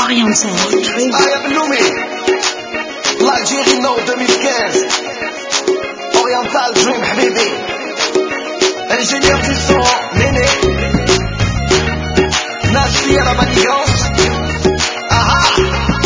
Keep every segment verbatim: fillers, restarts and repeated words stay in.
Oriental Dream. Aya Bloumi, l'Algérie Nord deux mille quinze. Oriental Dream, habibi. Ingénieur du son, Néné. Nassi à la manigance. Ah ah.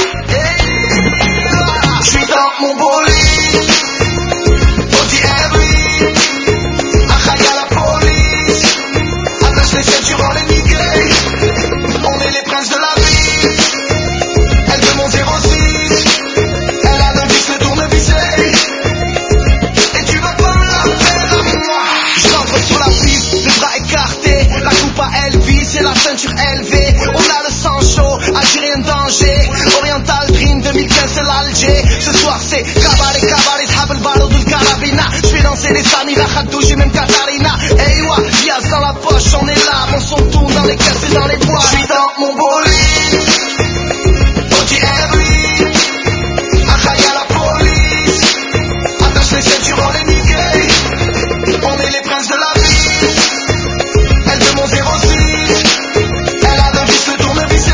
Je suis dans mon bolide. Audi R huit. Achaï à la police. Attache les ceintures en les niquer. On est les princes de la vie. Elle veut mon zéro six. Elle a le vis, le tournevis. Et tu vas pas la faire avec moi. J'entre sur la piste, les bras écartés. La coupe à Elvis et la ceinture élevée. On a le sang chaud, Algérien danger. Oriental Dream deux mille quinze, c'est l'Alger. Ce soir c'est cabaret, cabaret, Habel Barod ou le Carabina. J'fais danser les Sami, la Khadouj et même Katarina. Hey wa, Diaz dans la poche, on est là. Mon son tourne dans les caisses et dans les bois. J'suis dans mon bolide. Audi R huit. Achaï à la police. Attache les ceintures, on les niquer. On est les princes de la vie. Elle veut mon zéro six. Elle a le vis, le tournevis.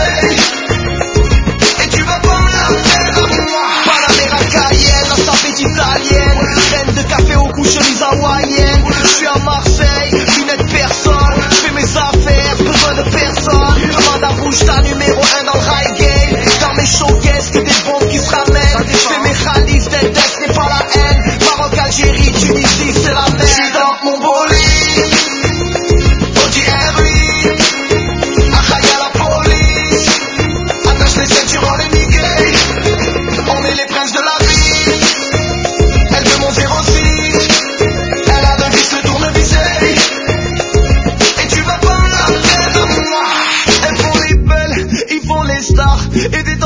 Et tu vas pas la faire avec moi. Panamera Cayenne, la savette italienne. Graine de café au cou, chemise hawaïenne. J'suis à Marseille, lunettes personne. J'fais mes affaires, besoin de personne. Demande à bouge ta numéro un dans le high game. Dans mes showcases, que des bombes qui se ramènent. J'fais mes khalifs, d'index n'est pas la haine. Maroc, Algérie, Tunisie, c'est la même. J'suis dans mon bolide. Audi R huit. Achaï à la police. Attache les ceintures, on les niquer. On est les princes de la vie. Elle veut mon zéro six. Elle a le vis, le tournevis. Et tu vas pas la faire avec moi. Elles font les belles, ils font les stars. Et des